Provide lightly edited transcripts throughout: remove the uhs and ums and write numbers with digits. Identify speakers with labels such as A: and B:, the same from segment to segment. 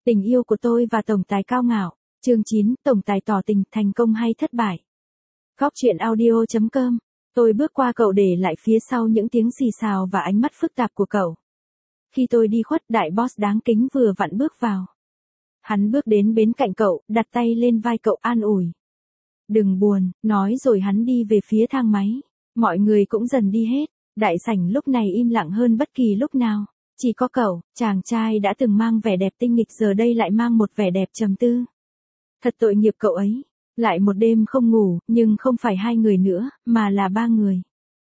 A: Tình yêu của tôi và tổng tài cao ngạo. Chương 9, tổng tài tỏ tình, thành công hay thất bại. Góc truyện audio.com. Tôi bước qua cậu để lại phía sau những tiếng xì xào và ánh mắt phức tạp của cậu. Khi tôi đi khuất, đại boss đáng kính vừa vặn bước vào. Hắn bước đến bên cạnh cậu, đặt tay lên vai cậu an ủi. Đừng buồn, nói rồi hắn đi về phía thang máy. Mọi người cũng dần đi hết. Đại sảnh lúc này im lặng hơn bất kỳ lúc nào. Chỉ có cậu, chàng trai đã từng mang vẻ đẹp tinh nghịch giờ đây lại mang một vẻ đẹp trầm tư. Thật tội nghiệp cậu ấy. Lại một đêm không ngủ, nhưng không phải 2 người nữa, mà là 3 người.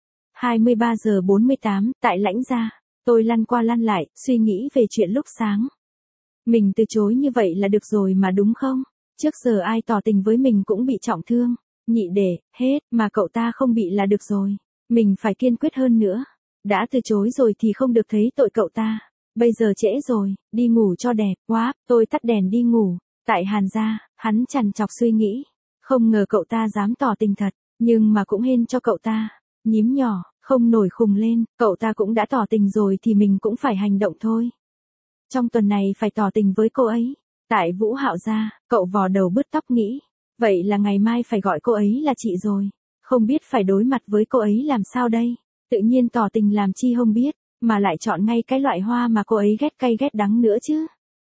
A: 23 giờ 48, tại Lãnh Gia, tôi lăn qua lăn lại, suy nghĩ về chuyện lúc sáng. Mình từ chối như vậy là được rồi mà đúng không? Trước giờ ai tỏ tình với mình cũng bị trọng thương, nhị để, hết, mà cậu ta không bị là được rồi. Mình phải kiên quyết hơn nữa. Đã từ chối rồi thì không được thấy tội cậu ta. Bây giờ trễ rồi, đi ngủ cho đẹp. Quá, tôi tắt đèn đi ngủ. Tại Hàn Gia, hắn trằn trọc suy nghĩ. Không ngờ cậu ta dám tỏ tình thật, nhưng mà cũng hên cho cậu ta. Nhím nhỏ, không nổi khùng lên, cậu ta cũng đã tỏ tình rồi thì mình cũng phải hành động thôi. Trong tuần này phải tỏ tình với cô ấy. Tại Vũ Hạo Gia, cậu vò đầu bứt tóc nghĩ. Vậy là ngày mai phải gọi cô ấy là chị rồi. Không biết phải đối mặt với cô ấy làm sao đây. Tự nhiên tỏ tình làm chi không biết, mà lại chọn ngay cái loại hoa mà cô ấy ghét cay ghét đắng nữa chứ.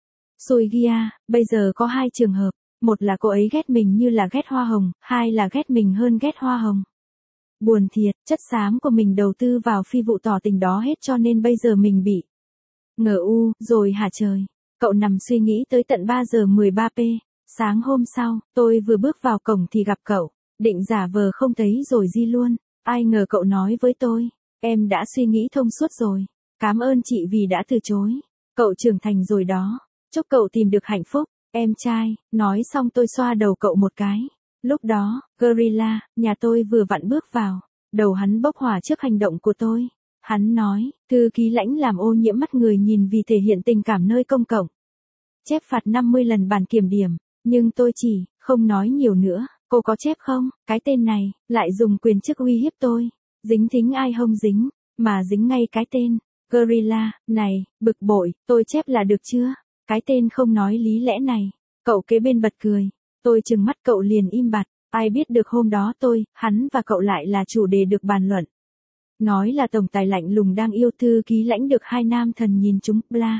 A: Xui Gia, bây giờ có 2 trường hợp. Một là cô ấy ghét mình như là ghét hoa hồng, 2 là ghét mình hơn ghét hoa hồng. Buồn thiệt, chất xám của mình đầu tư vào phi vụ tỏ tình đó hết cho nên bây giờ mình bị ngờ u, rồi hả trời. Cậu nằm suy nghĩ tới tận 3 giờ 13 p. Sáng hôm sau, tôi vừa bước vào cổng thì gặp cậu, định giả vờ không thấy rồi di luôn. Ai ngờ cậu nói với tôi, em đã suy nghĩ thông suốt rồi. Cảm ơn chị vì đã từ chối. Cậu trưởng thành rồi đó. Chúc cậu tìm được hạnh phúc, em trai. Nói xong tôi xoa đầu cậu một cái. Lúc đó, Gorilla, nhà tôi vừa vặn bước vào. Đầu hắn bốc hỏa trước hành động của tôi. Hắn nói, thư ký Lãnh làm ô nhiễm mắt người nhìn vì thể hiện tình cảm nơi công cộng. Chép phạt 50 lần bản kiểm điểm. Nhưng tôi chỉ, không nói nhiều nữa. Cô có chép không? Cái tên này, lại dùng quyền chức uy hiếp tôi. Dính thính ai không dính, mà dính ngay cái tên. Gorilla, này, bực bội, tôi chép là được chưa? Cái tên không nói lý lẽ này. Cậu kế bên bật cười. Tôi trừng mắt cậu liền im bặt. Ai biết được hôm đó tôi, hắn và cậu lại là chủ đề được bàn luận. Nói là tổng tài lạnh lùng đang yêu thư ký Lãnh được 2 nam thần nhìn chúng, bla.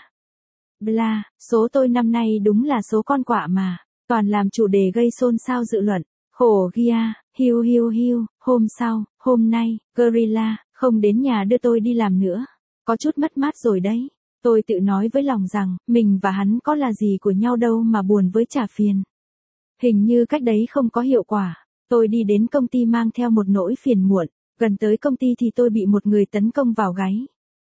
A: Bla, số tôi năm nay đúng là số con quạ mà. Toàn làm chủ đề gây xôn xao dự luận. Khổ Gia, hiu hiu hiu, hôm sau, hôm nay, Gorilla, không đến nhà đưa tôi đi làm nữa. Có chút mất mát rồi đấy. Tôi tự nói với lòng rằng, mình và hắn có là gì của nhau đâu mà buồn với trả phiền. Hình như cách đấy không có hiệu quả. Tôi đi đến công ty mang theo một nỗi phiền muộn. Gần tới công ty thì tôi bị một người tấn công vào gáy.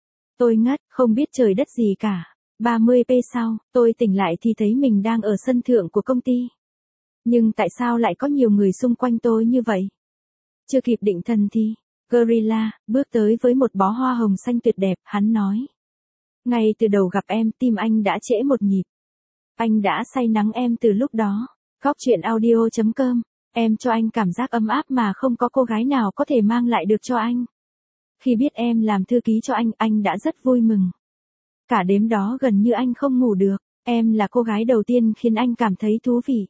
A: Tôi ngất, không biết trời đất gì cả. 30 p sau, tôi tỉnh lại thì thấy mình đang ở sân thượng của công ty. Nhưng tại sao lại có nhiều người xung quanh tôi như vậy? Chưa kịp định thần thì, Gorilla, bước tới với một bó hoa hồng xanh tuyệt đẹp, hắn nói. Ngay từ đầu gặp em, tim anh đã trễ một nhịp. Anh đã say nắng em từ lúc đó. Góc truyện audio.com, em cho anh cảm giác ấm áp mà không có cô gái nào có thể mang lại được cho anh. Khi biết em làm thư ký cho anh đã rất vui mừng. Cả đêm đó gần như anh không ngủ được. Em là cô gái đầu tiên khiến anh cảm thấy thú vị.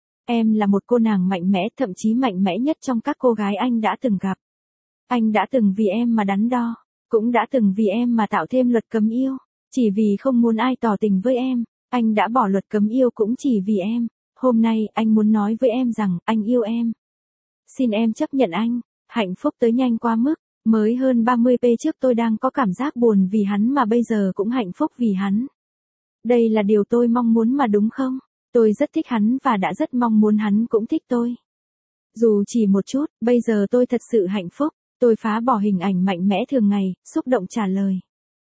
A: Em là một cô nàng mạnh mẽ, thậm chí mạnh mẽ nhất trong các cô gái anh đã từng gặp. Anh đã từng vì em mà đắn đo, cũng đã từng vì em mà tạo thêm luật cấm yêu. Chỉ vì không muốn ai tỏ tình với em, anh đã bỏ luật cấm yêu cũng chỉ vì em. Hôm nay anh muốn nói với em rằng anh yêu em. Xin em chấp nhận anh. Hạnh phúc tới nhanh quá mức. Mới hơn 30 p trước tôi đang có cảm giác buồn vì hắn mà bây giờ cũng hạnh phúc vì hắn. Đây là điều tôi mong muốn mà đúng không? Tôi rất thích hắn và đã rất mong muốn hắn cũng thích tôi. Dù chỉ một chút, bây giờ tôi thật sự hạnh phúc. Tôi phá bỏ hình ảnh mạnh mẽ thường ngày, xúc động trả lời.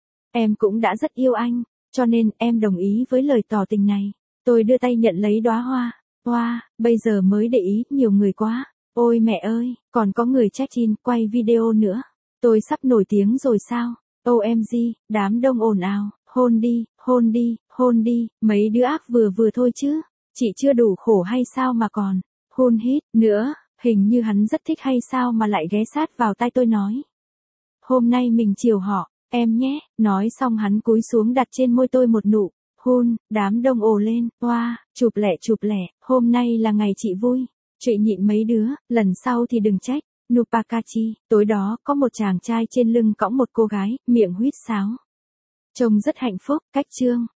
A: Em cũng đã rất yêu anh, cho nên em đồng ý với lời tỏ tình này. Tôi đưa tay nhận lấy đóa hoa. Hoa, bây giờ mới để ý, nhiều người quá. Ôi mẹ ơi, còn có người check-in, quay video nữa. Tôi sắp nổi tiếng rồi sao? OMG, đám đông ồn ào, hôn đi, hôn đi, hôn đi, mấy đứa ác vừa vừa thôi chứ. Chị chưa đủ khổ hay sao mà còn, hôn hít, nữa, hình như hắn rất thích hay sao mà lại ghé sát vào tai tôi nói. Hôm nay mình chiều họ, em nhé, nói xong hắn cúi xuống đặt trên môi tôi một nụ Hun, đám đông ồ lên, oa, chụp lẹ, hôm nay là ngày chị vui. Trụy nhịn mấy đứa, lần sau thì đừng trách. Nupakachi, tối đó có một chàng trai trên lưng cõng một cô gái, miệng huýt sáo. Trông rất hạnh phúc, cách chương.